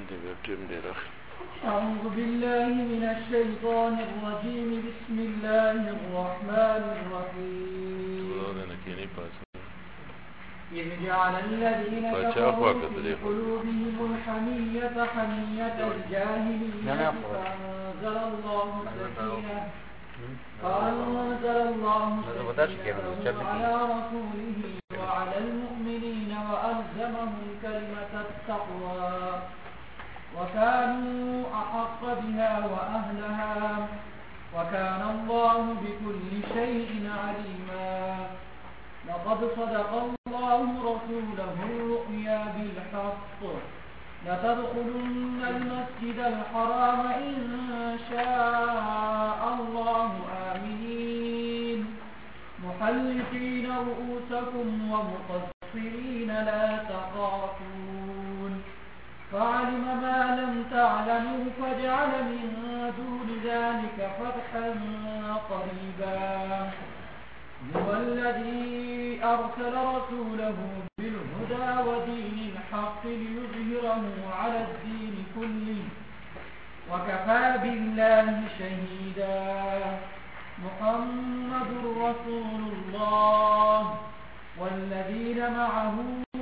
أعوذ بالله من الشيطان الرجيم. بسم الله الرحمن الرحيم. إذ جعل الذين كفروا في قلوبهم الحمية حمية الجاهلية فأنزل الله سكينته على رسوله وعلى المؤمنين وألزمهم كلمة التقوى وكانوا أحق بها وأهلها وكان الله بكل شيء عليما. لقد صدق الله رسوله الرؤيا بالحق لتدخلن المسجد الحرام إن شاء الله آمنين محلقين رؤوسكم ومقصرين لا تخافون فعلم ما لم تعلموا فجعل من دون ذلك فتحا قريبا. هو الذي أرسل رسوله بالهدى ودين الحق ليظهره على الدين كله وكفى بالله شهيدا. محمد رسول الله والذين معه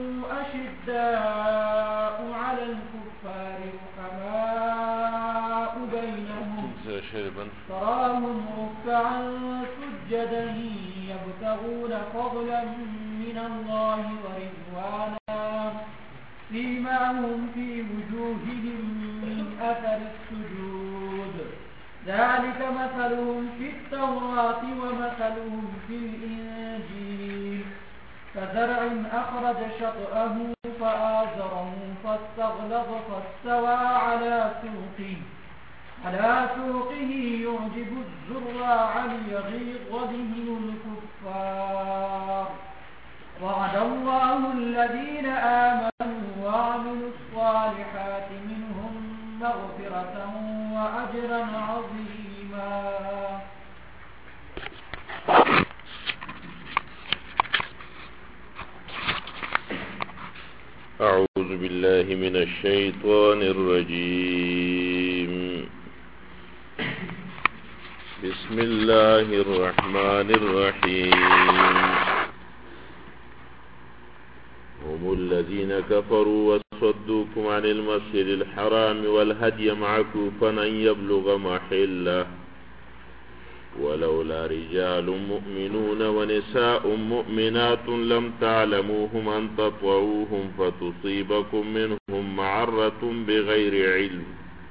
أشداء على الكفار رحماء بينهم تراهم ركعا سجدا يبتغون فضلا من الله ورضوانا سيماهم في وجوههم من أثر السجود ذلك مثلهم في التوراة ومثلهم في الإنجيل كزرع أخرج شطأه فآزره فاستغلظ فاستوى على سوقه يعجب الزراع ليغيظ بهم الكفار. وعد الله الذين آمنوا وعملوا الصالحات منهم مغفرة وأجرا عظيما. أعوذ بالله من الشيطان الرجيم. بسم الله الرحمن الرحيم. هم الذين كفروا وصدوكم عن المسجد الحرام والهدي معكوفا أن يبلغ محله ولولا رجال مؤمنون ونساء مؤمنات لم تعلموهم أن تطوعوهم فتصيبكم منهم معرة بغير علم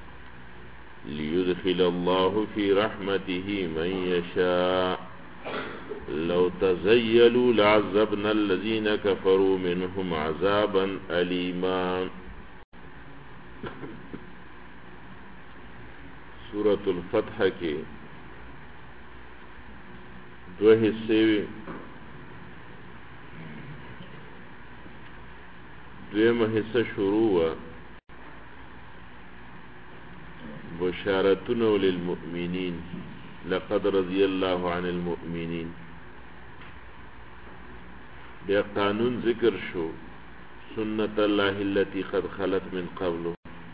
ليدخل الله في رحمته من يشاء لو تزيلوا لعذبنا الذين كفروا منهم عذابا أليما. سورة الفتح کے دو حصے دویمه حصہ شروع وا بشارتون للمؤمنین لقد رضی الله عن المؤمنین. بیا قانون ذکر شو سنت الله التي قد خلت من قبله.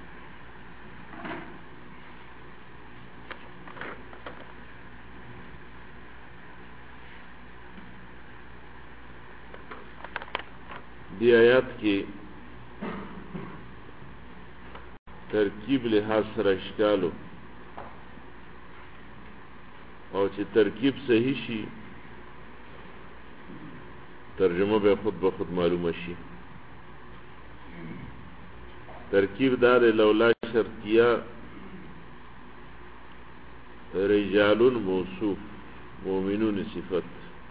دی آیات کې ترکیب لحاظ سره اشکالو او چې ترکیب صحیح شي ترجمه به خود معلومه شي. ترکیب دار لولا شرطیه رجال موصوف مؤمنون صفت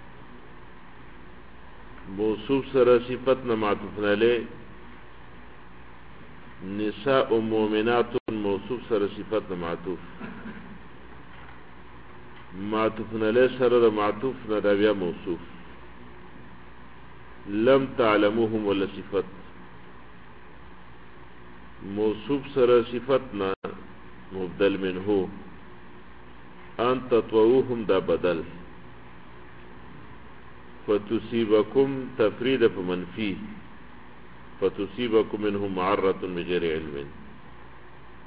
موصوف سره صفت نه معطوف علیه نساء مؤمنات موصوف سره صفت نه معطوف علیه سره معطوف نه دا بیا موصوف. لم تعلموهم ولا صفت موصوف سره صفت نه مبدل منه ان تطوعوهم دا بدل فتصيبكم تفريد فمنفي فتصيبكم منهم معرة بغير علم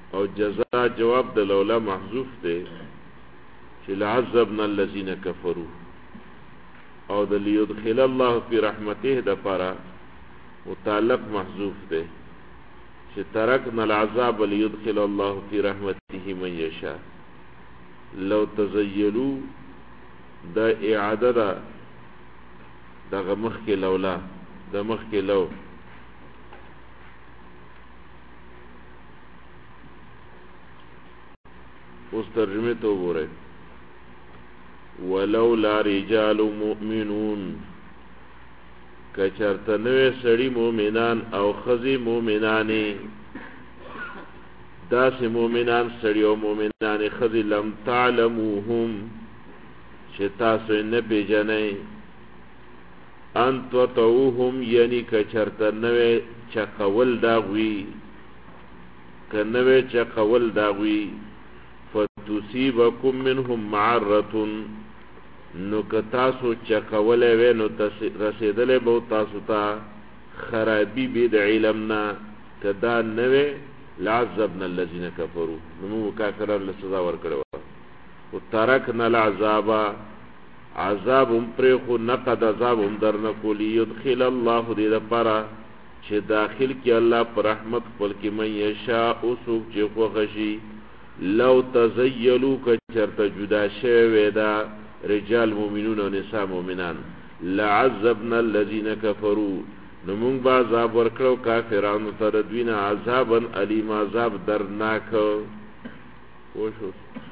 او جزاء جواب د لولا محذوف دی چې لعذبنا الذين كفروا او د ليدخل الله في رحمته د پاره متعلق محذوف دی چې ترکنا العذاب ليدخل الله في رحمته من يشاء. لو تزيلوا د اعاده ده دغه مخ کې لولا د مخ کې لو اوس ترجمه ته وګورئ. ولولا رجال مؤمنون کچرته نوې سړي مؤمنان او خزي مؤمنانې داسې مؤمنان سړي او مؤمنانې خزي لم تعلموهم چې تاسو نه پیژنئ ان تطعوهم یعنی کچرته نوې چقول داغوي که نوې چقول داغوي فتصيبكم منهم معرة نو که تاسو چقوله وی نو رسیدلې به تاسو ته خرابي به د علمنا که دا نوې لعذبنا الذين كفروا نو کافرانو له سزا ورکړو او ترکنا العذاب عذاب پر خو نقد عذاب درنه کولی يدخل الله دې لپاره چې داخل کې الله پر رحمت خپل کې من یشاء او سوق چې خو غشي. لو تزیلوا کچرته جدا شوی دا رجال مؤمنون او نساء مؤمنان لعذبنا الذين كفروا نو مونږ به عذاب ورکړو کافرانو ته د دوی نه عذابا علیم عذاب درناک. وشو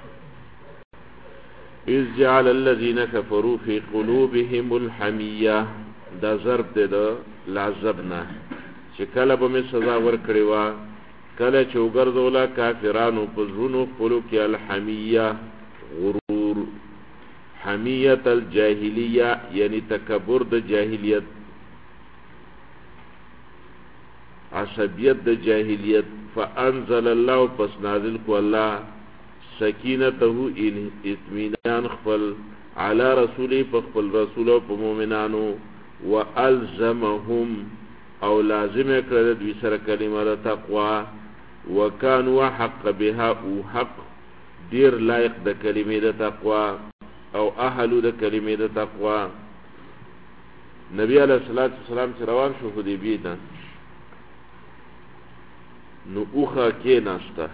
اذ جعل الذين كفروا في قلوبهم الحميه دا ضرب دی د لعذبنا چې کله به مې سزا ورکړې وه کله چې وګرځوله کافرانو په زړونو خپلو کې الحمیه غرور حمیت الجاهلیه یعنی تکبر د جاهلیت عصبیت د جاهلیت. فانزل الله پس نازل کو الله سکینته اطمینان خپل علی رسوله په خپل رسول او په مؤمنانو والزمهم او لازم کړل دوی سره کلمه د تقوا وکانوا حق بها او حق دیر لایق د کلمې د تقوا او اهل د کلمې د تقوا. نبی علیہ الصلوۃ والسلام چې روان شو حدیبیه ته نو اوخه کې ناشته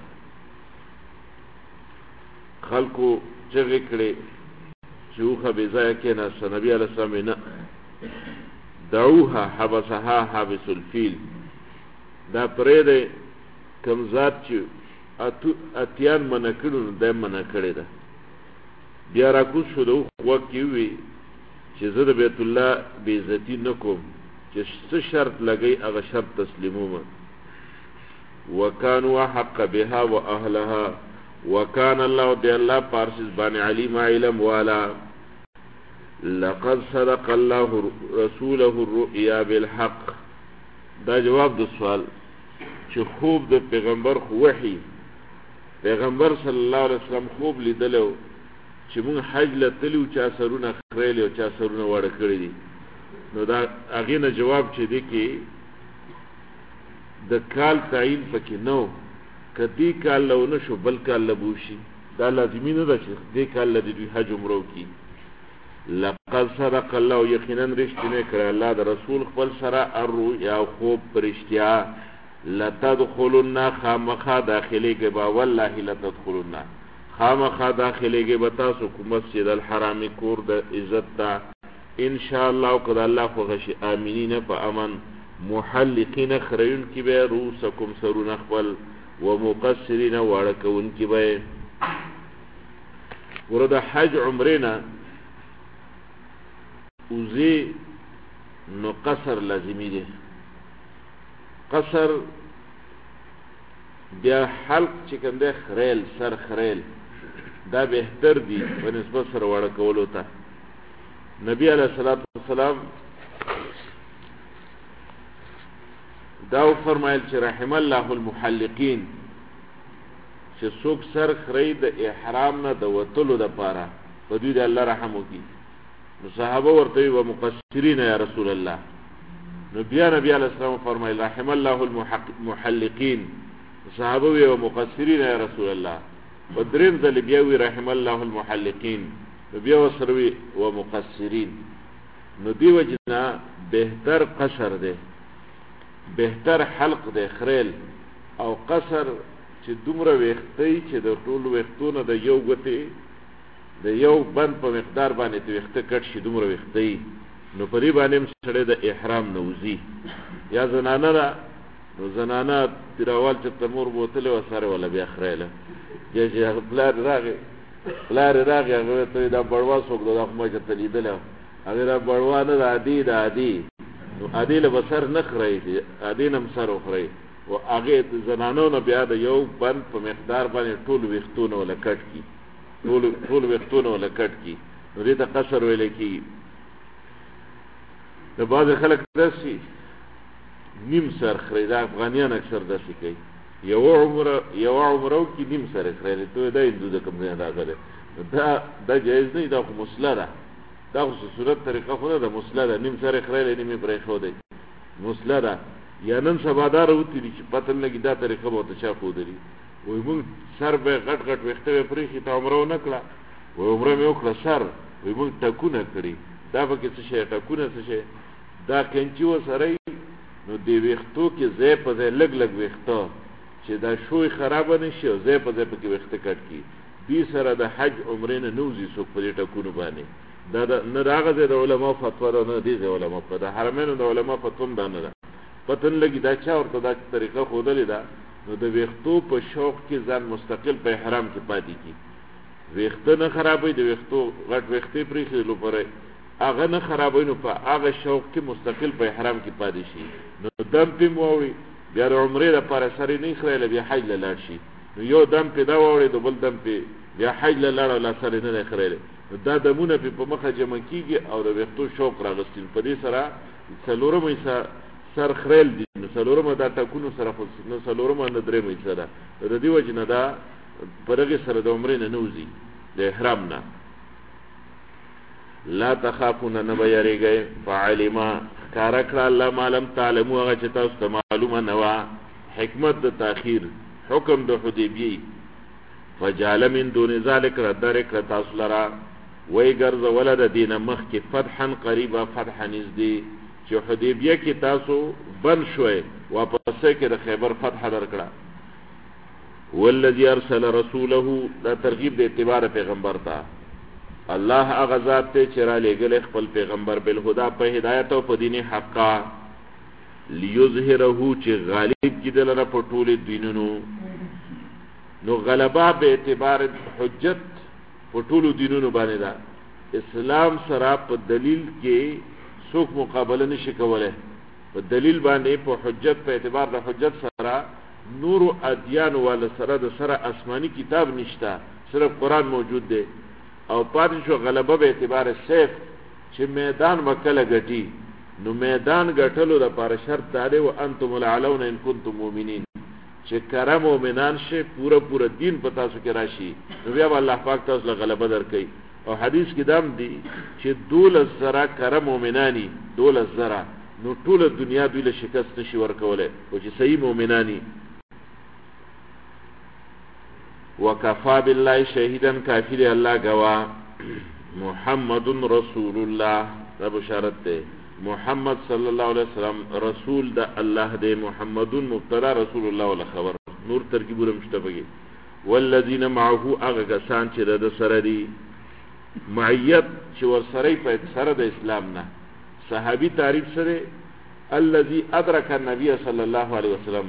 خلکو چغې کړې چې اوخه بې ځایه کې ناشته. نبی علیہ السلام نه دعوها حبسها حابس الفیل دا پرې دی کم ذات چې اتیان منع کړو نو دا منع کړې ده. بیا راکوز شو د اوخ غوږ کې ووی چې زه د بیت الله بې عزتي نه کوم چې څه شرط لګئ هغه شرط تسلیموم. وکانوا حق بها و اهلها وکان الله دی الله پارسیز باندې علیم علم والا. لقد صدق الله رسوله الرؤيا بالحق دا جواب د سوال چې خوب د پیغمبر خو وحی پیغمبر صلی الله علیه وسلم خوب لیدلو چې مونږ حج لتلو چا سرونه خریلی او چا سرونه وړه کړی دي. نو دا هغې نه جواب چې دی کې د کال تعین پکې نو که دې کال له ونه شو بل کال له بوشي دا لازمي نه ده چې دې کال له دوی حج عمره وکړي. لقد صدق الله یقینا رښتینی کړی الله د رسول خپل سره الرؤیا خوب په رښتیا. لتدخلن خامخا داخلېږئ به والله لتدخلن خامخا داخلېږئ به تاسو کو مسجد الحرام کور د عزت ته انشاءالله که د الله خوښه شي آمینین په امن محلقین خریونکي به رؤوسکم سرونه خپل و مقصرین واړه کوونکي به. ګوره د حج عمرې نه اوزی نو قصر لازمی دی. قصر بیا حلق چې کوم دی خریل سر خریل دا بهتر دی په نسبت سره واړه کولو ته. نبی علیہ الصلوۃ والسلام دا فرمایل چې رحم الله المحلقین چې څوک سر خری د احرام نه د وتلو د پاره په دوی د الله رحم وکړي. نو صحابه ورته و مقصرین یا رسول الله. نو بیا نبی علیہ السلام فرمایل رحم الله المحلقین صحابه وی مقصرین یا رسول الله په دریم ځل بیا وی رحم الله المحلقین بیا وسروي ومقصرین نو دی وجنا بهتر قصر ده بهتر حلق ده خریل او قصر چې دومره وختي چې د ټول وختونو د یو غته د یو بند په مقدار باندې ته وخته کټ شي دومره وختي نو په دې باندې سره د احرام نوزي یا زنانه را نو زنانه تیراوال چې تمور بوتله وسره ولا بیا خریله چې بلار راغی هغه ته دا بړوا څوک دا خو ما چې تلیدل هغه دا بړوا نه عادي نو عادي له بسر نه خړی عادي نم سر خړی او هغه زنانو نه بیا د یو بند په مقدار باندې ټول وختونه ولا کټ کی ټول وختونه ولا کټ کی نو دې ته قصر ویل کی د بعض خلک داسي نیم سر خړی دا افغانیان اکثر داسي کوي یو عمره کې نیم سر خړی ته دا هندو د کوم نه راغله دا جایز نه دا خو مسله ده دا خو صورت طریقه خو نه ده مسله ده نیم سر خړی نیمه پرې خو دی مسله ده یا نن سبا دا راوتی چې پته لګی دا طریقه به ته چا خو دی وای مونږ سر به غټ وخته پرې چې ته عمره نه کړه وای عمره مې وکړه سر وای مونږ ټکونه کړی دا به کې څه شي ټکونه څه شي دا کینچی و سره نو دی وختو کې زې په زې لګ وختو چې دا شوی خراب نشي او زې په زې په کې وخته کټ کی دې سره د حج عمره نه نوزي څوک په دې ټکونه باندې دا نه راغه د علماء فتوا نه دي د علماء په د حرمینو د علماء فتوا نه ده پتن لګي دا چا ورته دا طریقه خودلې ده نو د وختو په شوق کې ځان مستقل په احرام کې پاتې کی وخته نه خرابې د وختو غټ وختې پرې خلو پرې هغه نه خرابې نو په هغه شوق کې مستقل په احرام کې پاتې شي نو دم په موړي بیا د عمره لپاره سره نه خړل بیا حج لاړ شي نو یو دم په دا وړي د بل دم په بیا حج لاړ ولا سره نه خړل دا دمونه په مخه جمع کیږي او د وختو شوق راغستین په دې سره څلورم ایسا سر خړل دي نو څلورم دا ټکونو سره خو نو څلورم نه درې مې سره د دې وجنه دا پرګه سره د عمره نه نوزي د احرام نه لا تخافون نبيریږي فعلما کارکړه الله معلوم تعلمو هغه چې تاسو ته معلومه نه وا حکمت د تاخير حکم د حدیبیه فجعل من دون ذلك ردرک تاسو لرا وای ګرځ ولد دینه مخ کې فتحا قریبا فتحا نزدې چې حدیبیه کې تاسو بن شوي واپس کې د خیبر فتح درکړه والذي ارسل رسوله دا ترغیب د اتباع پیغمبر ته الله هغه ذات ته چې را لېږل خپل پیغمبر بالهدى په هدایت او په دین حقا ليظهره چې غالب کیدل را په ټول دینونو نو غلبا به اعتبار حجت په ټول دینونو باندې دا اسلام سره په دلیل کې څوک مقابله نشي کولای په دلیل باندې په حجت په اعتبار د حجت سره نور ادیان ول سره د سره آسمانی کتاب نشته صرف قران موجود دی او پاتې شو غلبه به اعتبار سیف چې میدان وکړه غټي نو میدان غټلو د لپاره شرط دی او انتم العلون ان کنتم مؤمنین چې کرم مؤمنان شي پورا دین په تاسو کې راشي نو بیا الله پاک تاسو له غلبه درکړي او حدیث کې دام دی چې 12 کرم مؤمنانی 12 نو ټول دنیا دوی له شکست نشي ورکولای او چې صحیح مؤمنانی وکفا بالله شهیدا کافر الله گوا محمد رسول الله دا بشارت ده محمد صلی الله علیه وسلم رسول ده الله ده محمد مبتدا رسول الله ولا خبر نور ترکیب مشتبه والذین معه هغه کسان چې د سره دي معیت چې ور سره په سره د اسلام نه صحابي تعریف سره الذي ادرك النبي صلى الله عليه وسلم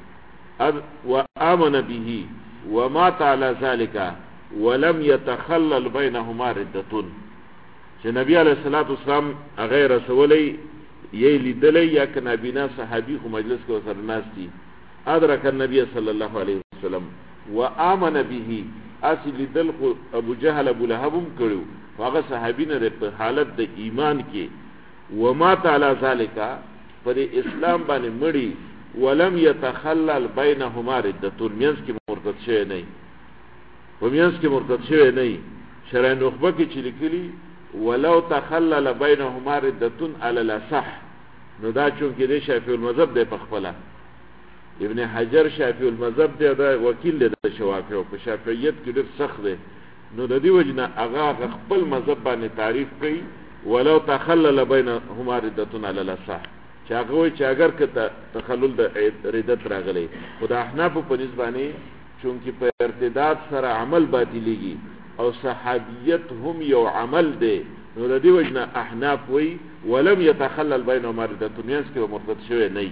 وآمن به ومات على ذلك ولم يتخلل بينهما ردة چې نبی علیہ الصلوۃ والسلام غیر رسولي یې لیدلې یا کنه بنا صحابي خو مجلس کې وسر ناس دي ادرک النبي صلی الله علیه وسلم وآمن به اصل لیدل خو ابو جهل ابو لهب هم کړو هغه صحابي نه په حالت د ایمان کې ومات على ذلك پر اسلام باندې مړی ولم يتخلل بينهما ردة مینس کې مرتد شوی نه په مینس کې مرتد شوی نه شرع نخبه کې چې لیکلي ولو تخلل بينهما ردة على الاصح نو دا چون کې د شافعي المذهب د پخپله ابن حجر شافعي المذهب دی دا وکیل دی د شوافی او په شافعیت کې ډېر سخت دی نو د دې وجنه هغه خپل مذهب باندې تعریف کوي ولو تخلل بينهما ردة على الاصح چې هغه وایي چې اگر که تخلل د ردت راغلی خو د احناف په نسبانه چونکه په ارتداد سره عمل باطلیږي او صحابیت هم یو عمل دی نو د دې وجنه احناف وایي ولم يتخلل بينهما ردة مینس کې مرتد شوی نه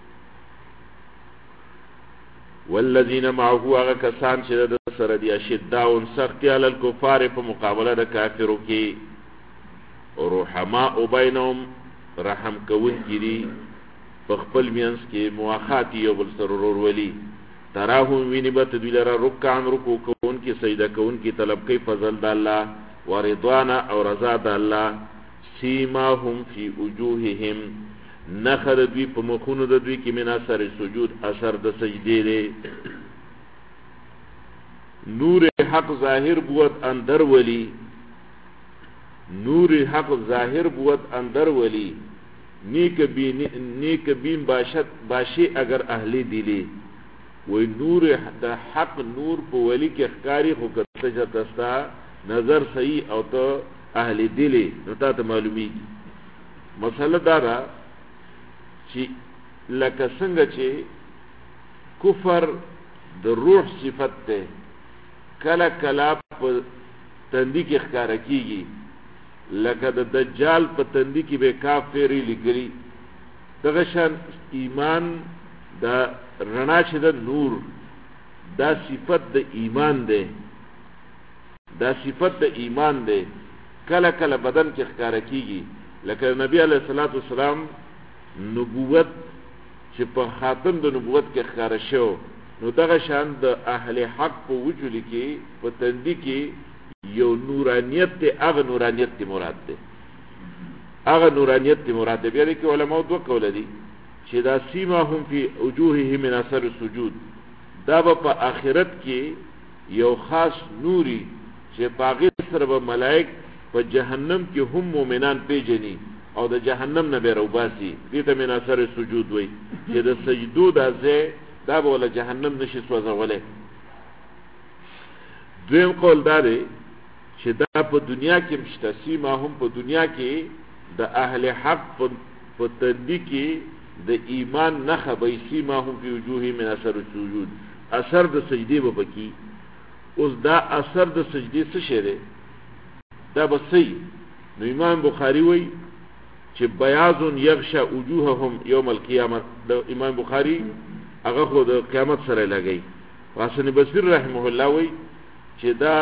والذین معه هغه کسان چې د سره دي اشداء سخت علی الکفار په مقابله د کافرو کې رحماء بینهم رحم کون کړي په خپل مینس کې مواخات یو بل سره ورولي تراهم ویني بت دوی لره رکعان رکوع کون کې سجده کون کې طلب کوي فضل د الله ورضوان او رضا د الله سیماهم فی وجوههم نخر دوی په مخونو د دوی کې من اثر سجود اثر د سجدې دی نور حق ظاهر بود اندر ولی نور حق ظاهر بود اندر ولی نیک بین باشی اگر اهلی دیلی وی نور د حق نور په ولی کې ښکاری خو کته جتستا نظر صحیح او ته اهلی دیلی نو ته معلومیږي مسله دا ده چې لکه څنګه چې کفر د روح صفت ده کله کله په تندی کې ښکارا کیږي لکه د دجال په تندی کې به کافری لګري دغه شان ایمان دا رڼا چې د نور دا صفت د ایمان ده دا صفت د ایمان ده کله کله بدن کې ښکارا کیږي لکه نبی علیه الصلاۃ والسلام نبوت چې په خاتم د نبوت کې ښکارا شو نو دغه شان د اهل حق په وجود کې په تندی کې یو نورانیت ته هغه نورانیت ته مراد ده هغه نورانیت ته مراد ده بیا کې علماء دوه قول دي چې دا سیماهم فی وجوههم من اثر السجود دا په آخرت کې یو خاص نوري چې پاغه سره به ملائک په جهنم کې هم مؤمنان پیژني او د جهنم نه به روباسي دې ته من اثر سجود وای چې د سجدو د ځای دا به ول جهنم نشي سوځولې دویم قول دا دی چې دا په دنیا کې مشتسی ما هم په دنیا کې د اهل حق په تندی کې د ایمان نخه به سیما هم په وجوه من اثر السجود اثر د سجدي به پکی اوس دا اثر د سجدي څه شی دی دا به صحیح نو امام بخاری وای چې بیاض یغشى وجوههم یوم القیامه د امام بخاری هغه خو د قیامت سره لګی حسن بصری رحمه الله وای چې دا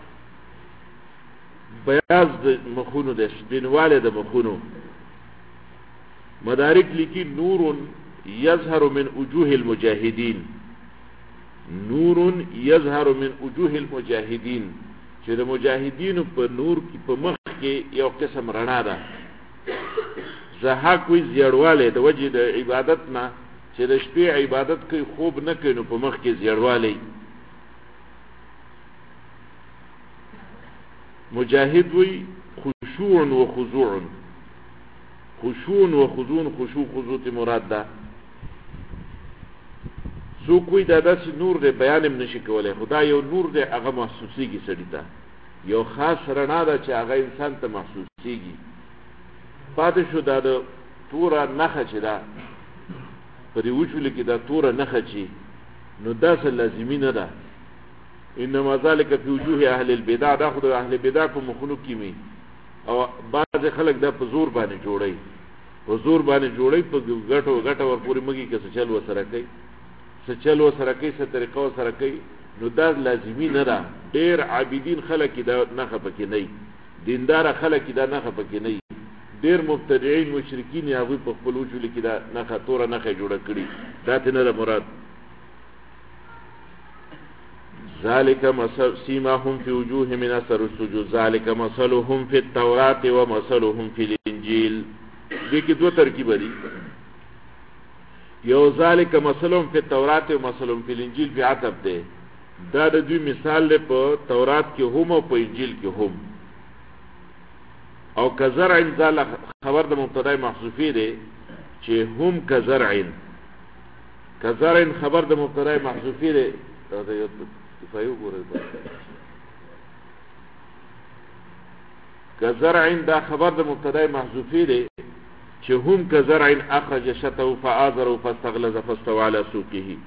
بیاض د مخونو د سپینواله د مخونو مدارک لیکي نور یظهر من وجوه المجاهدین نور یظهر من وجوه المجاهدین چې د مجاهدینو په نور کې په مخ کې یو قسم رڼا ده زهاک وی زیړواله د وجه د عبادت نه چې د شپې عبادت کوي خوب نه کوي نو په مخ کې زیړواله مجاهد وی خشوع و خضوع خشوع و خضوع خضوع ته مراد ده سو کوئی دا داسې نور دی بیان هم نشي کولای خدا یو نور دی هغه محسوسیږي سړی ته یو خاص رڼا ده چې هغه انسان ته محسوسیږي پاتې شو دا د توره نخه چې ده په دې وجود کې دا توره نخه چې نو داسې لازمي نه ده انما ذلك في وجوه اهل البدع دا خو د اهل بدع په مخلوق کې می او بعض خلک دا په زور باندې جوړي په زور باندې جوړي په غټو ور پوری مګي کې څه چل وسره کوي څه چل وسره کوي څه طریقو سره کوي نو دا لازمي نه ده ډېر عابدین خلک دا نه خپکې نه دیندار خلک دا نه خپکې نه ډېر مبتدعين مشرکین هغه په خپل وجود کې دا نه خطوره نه جوړه کړي دا ته نه مراد ذالک مثل سیماهم فی وجوه من اثر السجود ذالک مثلهم فی التوراة ومثلهم فی الانجیل دې کې دوه ترکیب دي یو ذالک مثلهم فی التوراة ومثلهم فی الانجیل په عتب ده دا د دوی مثال له په تورات کې هم او په انجیل کې هم او کزرع ذل خبر د مبتدا محذوفی ده چې هم کزرع کزرعن خبر د مبتدا محذوفی دی دا یو فایو ګورئ کزرعن دا خبر د مبتدا محذوفی دی چې هم کزرعن اخرج شطه فآزره فاستغلظ فاستوى على سوقه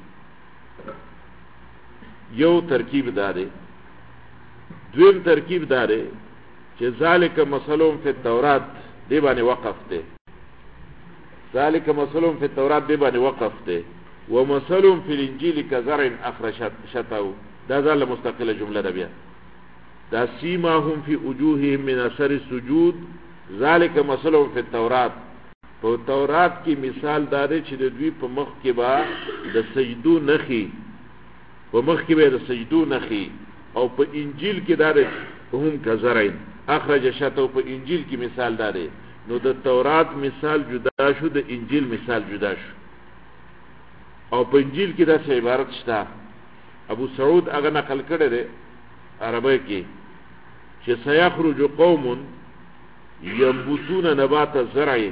یو ترکیب داره. دویم ترکیب داره چې ذالک مثلهم فی التورات دی باندې وقف ته ذالک مثلهم فی التورات دی باندې وقف ته ومثلهم فی الانجیل کزرع اخرج شطه دا ځل مستقله جمله ده. بیا دا سیماهم فی وجوههم من اثر السجود ذالک مثلهم فی التورات په تورات کې مثال داره چې د دوی په مخ کې با د سجدو نخي په مخ کې به د سجدو نخي او په انجیل کې داره هم کزرعین اخرج شطه په انجیل کې مثال داره. نو د تورات مثال جدا شو د انجیل مثال جدا شو او په انجیل کې داسې عبارت شته ابو سعود هغه نقل کړی دی عربی کې چې سيخرج قوم ينبتون نبات الزرع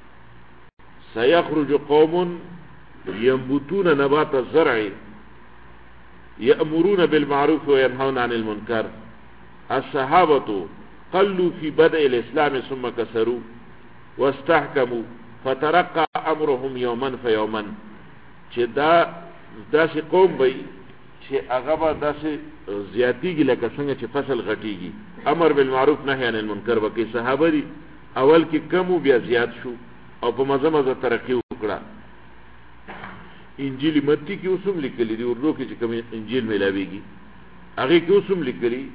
سيخرج قوم ينبتون نبات الزرع يأمرون بالمعروف وينهون عن المنكر الصحابة قلوا في بدء الإسلام ثم كسروا واستحكموا فترقى أمرهم يوما فيوما چې داسې قوم بی چې هغه به داسې زیاتیږي لکه څنګه چې فصل غټیږي امر بالمعروف نهی عن المنکر وکي صحابه دي اول کې کم او بیا زیات شو او په مزه مزه ترقی وکړه. انجیل متی کې اوسم لیکلي دي اردو کې چې کوم انجیل ملاويږي هغه کې اوسم لیکلي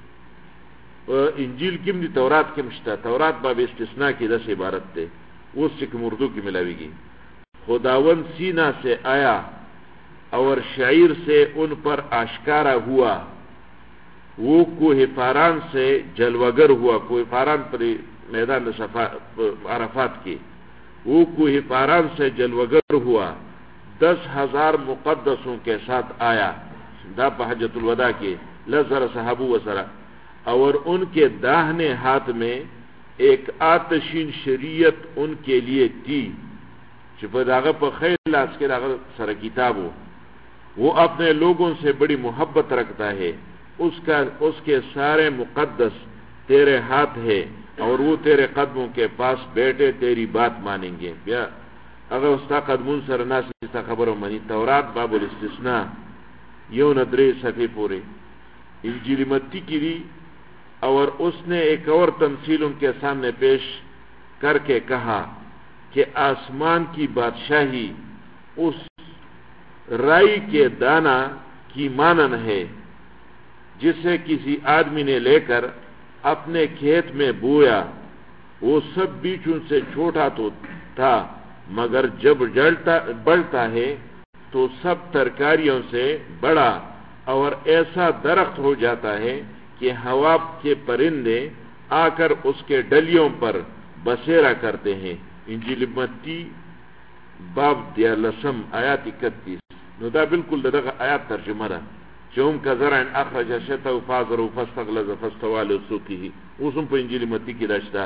انجیل کې دي تورات کې مشته تورات باب استثناء کې د عبارت ده اوس چې کوم اردو کې ملاويږي खुदावन सीना से आया और शायर से उन पर आश्कारा हुआ वो कोह फारान से जलवगर हुआ कोह फारान पर मैदान अराफात के वो कोह फारान से जलवगर हुआ 10,000 मुकद्दसों के साथ आया दा हज्जतुल वदा के लज़र सहाबू वसरा और उनके दाहिने हाथ में एक आतशीन शरीयत उनके लिए थी چې په داغه په خیر لاس کې داغه سره کتابو वो अपने लोगों से बड़ी मोहब्बत रखता है उसके सारे मुकद्दस तेरे हाथ है और वो तेरे कदमों के पास बैठे तेरी बात मानेंगे. بیا अगर उसका कदमों सर नास इसका खबरों मनी तौरात बाबुल इस्तिस्ना यौ नदरे सफ़े पूरे इंजील मत्ती की दी और उसने एक और तमसील उनके सामने पेश करके कहा कि आसमान की बादशाही उस राई के दाना की मानन है जिसे किसी आदमी ने लेकर अपने खेत में बोया. वो सब बीचों से छोटा तो था मगर जब बढ़ता है तो सब तरकारियों से बड़ा और ऐसा दरख्त हो जाता है कि हवा के परिंदे आकर उसके डलियों पर बसेरा करते हैं. इंजील मत्ती बाब दिया लसम आयात 31 नो दा बिल्कुल दगा आयात तर्जुमा ده چوم کزرعن اخرج شطه فازر فاستغلظ فاستوى على سوقه اوسم په انجیل متی کې داشتا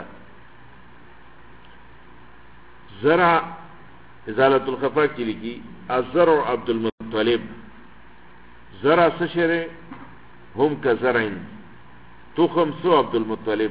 زرع ازاله الخفا کې لګي الزرع عبد المطلب زرع سشره هم کزرعن تخم سو عبد المطلب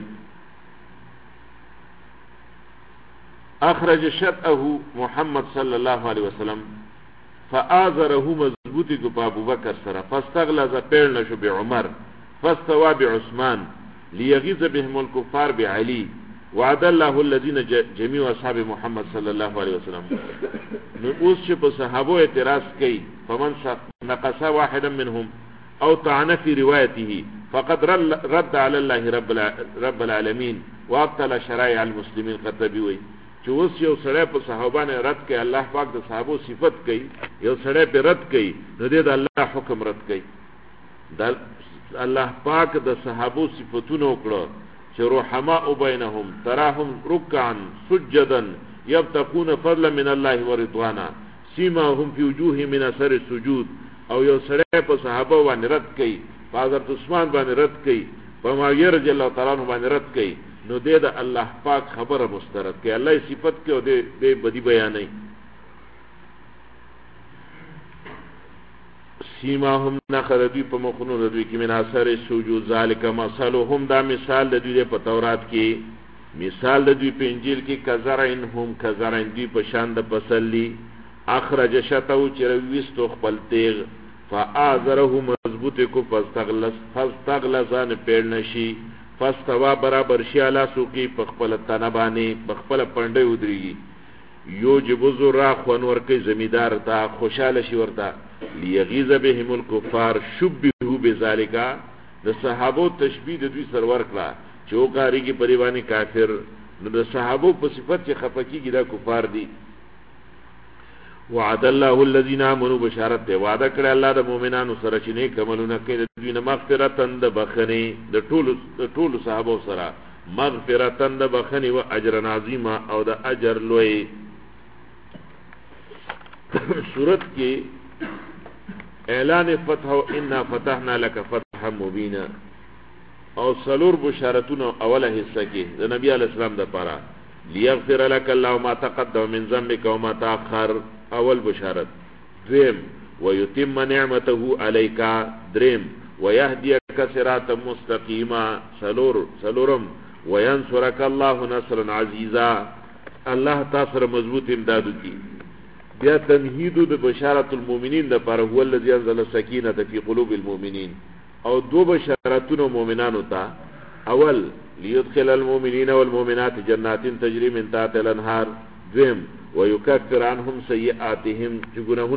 اخرج شطه محمد صلی الله علیه وسلم فآزره مضبوطی کو پا ابو بکر سره فاستغلظ پیرنا شو بعمر فاستوى بعثمان لیغیظ بهم الكفار بعلی وعد الله الذين جميع اصحاب محمد صلی الله علیه وسلم. نو اوس چې په صحابو اعتراض کوي فمن نقص واحدا منهم او طعن في روايته فقد رد على الله رب العالمين وابطل شرائع المسلمين. قطبی وی چې اوس یو سړی په صحابانو رد کوي الله پاک د صحابو صفت کوي یو سړی په رد کوي نو د الله حکم رد کوي. د الله پاک د صحابو صفاتونه وکړه چې رحماء بینهم تراهم رکعا سجدا یبتغون فضلا من الله ورضوانا سیماهم فی وجوههم من اثر السجود. او یو سړی په صحابه باندې رد کوي په حضرت عثمان باندې رد کوي په معاویه رضی الله تعالی عنہ باندې رد کوي نو دې د الله پاک خبره مسترد کې الله صفت کې او دې بدی بیانې. سیماهم نخر دوی په مخونو دوی کې من اثر سجود ذالک مثلهم دا مثال د دوی په تورات کې مثال د دوی په انجیل کې کزرعن هم کزرعن دوی په شان د فصلی اخرج شتو چرويستو خپل تیغ فآذره مضبوط کو فاستغلظان پیړ نشي فاستوا برابر شي علا سوقي په خپل تنبانی په خپل پنده ودري یوجب ذرا خون ورکی زمیدار تا خوشاله شي ورتا لیغیظ بهم الكفار شبهه بذالک د صحابو تشبیه د دوی سر ورکړه چې وکاري کې پریوانی کافر نو د صحابو په صفت چې خفقیږي دا کفار دي وعد الله الذين امنوا بشارت ده وعده کړی الله د مؤمنانو سره چې نیک عملونه کوي د دوی نه مغفرتن د بخنی د ټولو صحابه سره مغفرتن د بخنی او اجر عظیما او د اجر لوی سورت کې اعلان فتح او انا فتحنا لك فتحا مبینا او سلور بشارتونه اوله حصہ کې د نبی علی السلام د پاره ليغفر لك الله ما تقدم من ذنبك وما تاخر اول بشارت دریم ويتم نعمته عليك دریم ويهديك صراطا مستقيما سلورم وينصرك الله نصرا عزيزا الله تاسو مضبوط امداد کی بیا تمهید د بشارت المؤمنین د پر هو الذي انزل السکینه فی قلوب المؤمنین او دو بشارتونو مؤمنانو ته اول ليدخل المؤمنين والمؤمنات جنات تجري من تحتها الانهار ذم ويكفر عنهم سيئاتهم جگناهون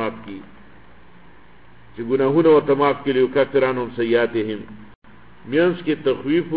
وتماف کی ليكفر عنهم سيئاتهم مینس کی تخویف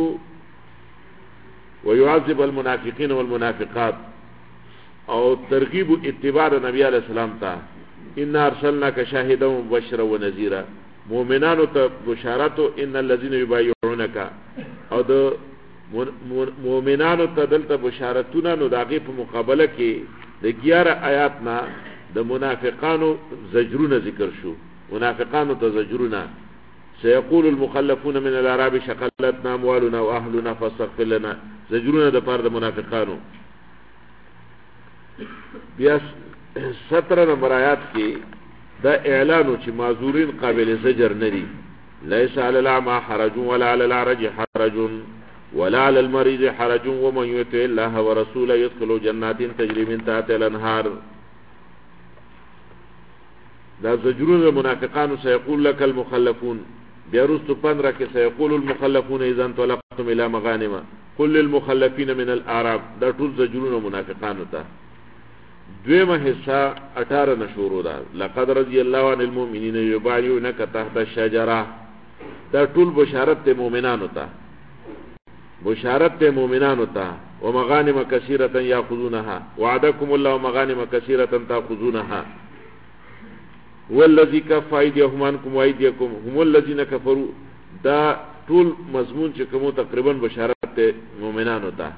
ويعذب المنافقين والمنافقات او ترغیب اتباع نبی علیہ السلام تا ان ارسلناک شاهدا ومبشرا ونذیرا مؤمنانو ته بشارت ان الذين يبايعونك او د مؤمنانو ته دلته بشارتونه نو داغه په مقابله کې د 11 آیات نه د منافقانو زجرونه ذکر شو منافقانو ته زجرونه سيقول المخلفون من الاعراب شغلتنا اموالنا واهلنا فاستغفر لنا زجرونه د پاره د منافقانو بیا 17 نمبر آیات کې دا اعلانو چې معذورین قابل زجر ندي ليس على الاعمى حرج ولا على العرج حرج ولا على المريض حرج ومن يطع الله ورسوله يدخل جنات تجري من تحتها الانهار دا زجرون المنافقان سيقول لك المخلفون بيرست 15 کې سيقول المخلفون اذا انطلقتم الى مغانم قل للمخلفين من الاعراب دا ټول زجرون منافقان ته دویمه حصہ 18 نشورو دا لقد رضي الله عن المؤمنين يبايعونك تحت الشجره دا ټول بشارت ته مؤمنانو ته بشارت ته مؤمنانو ته ومغانم كثيره ياخذونها وعدكم الله مغانم كثيره تاخذونها والذي كف ايديهم عنكم وايديكم هم الذين كفروا دا ټول مضمون چې کوم تقریبا بشارت ته مؤمنانو ته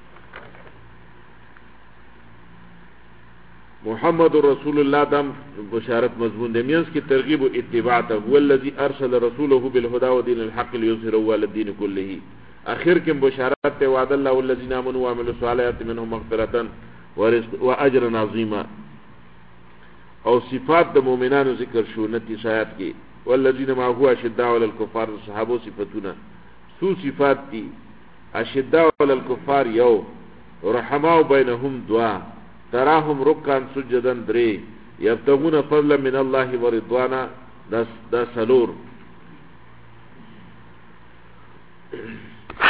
محمد رسول الله دم بشارت مضمون دی مینس کی ترغیب و اتباع ته هو الذي ارسل رسوله بالهدى ودين الحق ليظهره على الدين كله اخر کې بشارت ته وعد الله الذين امنوا وعملوا الصالحات منهم مغفرة واجرا عظيما او صفات د مؤمنانو ذکر شو 29 آیات کې والذین ما هو اشداء على الكفار صحابه صفاتونه سو صفات دي اشداء على الكفار یو رحماء بینهم دعا تراهم رکعا سجدا درې یبتغون فضلا من الله ورضوانا دا سلور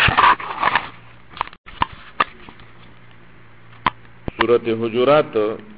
سورۃ حجرات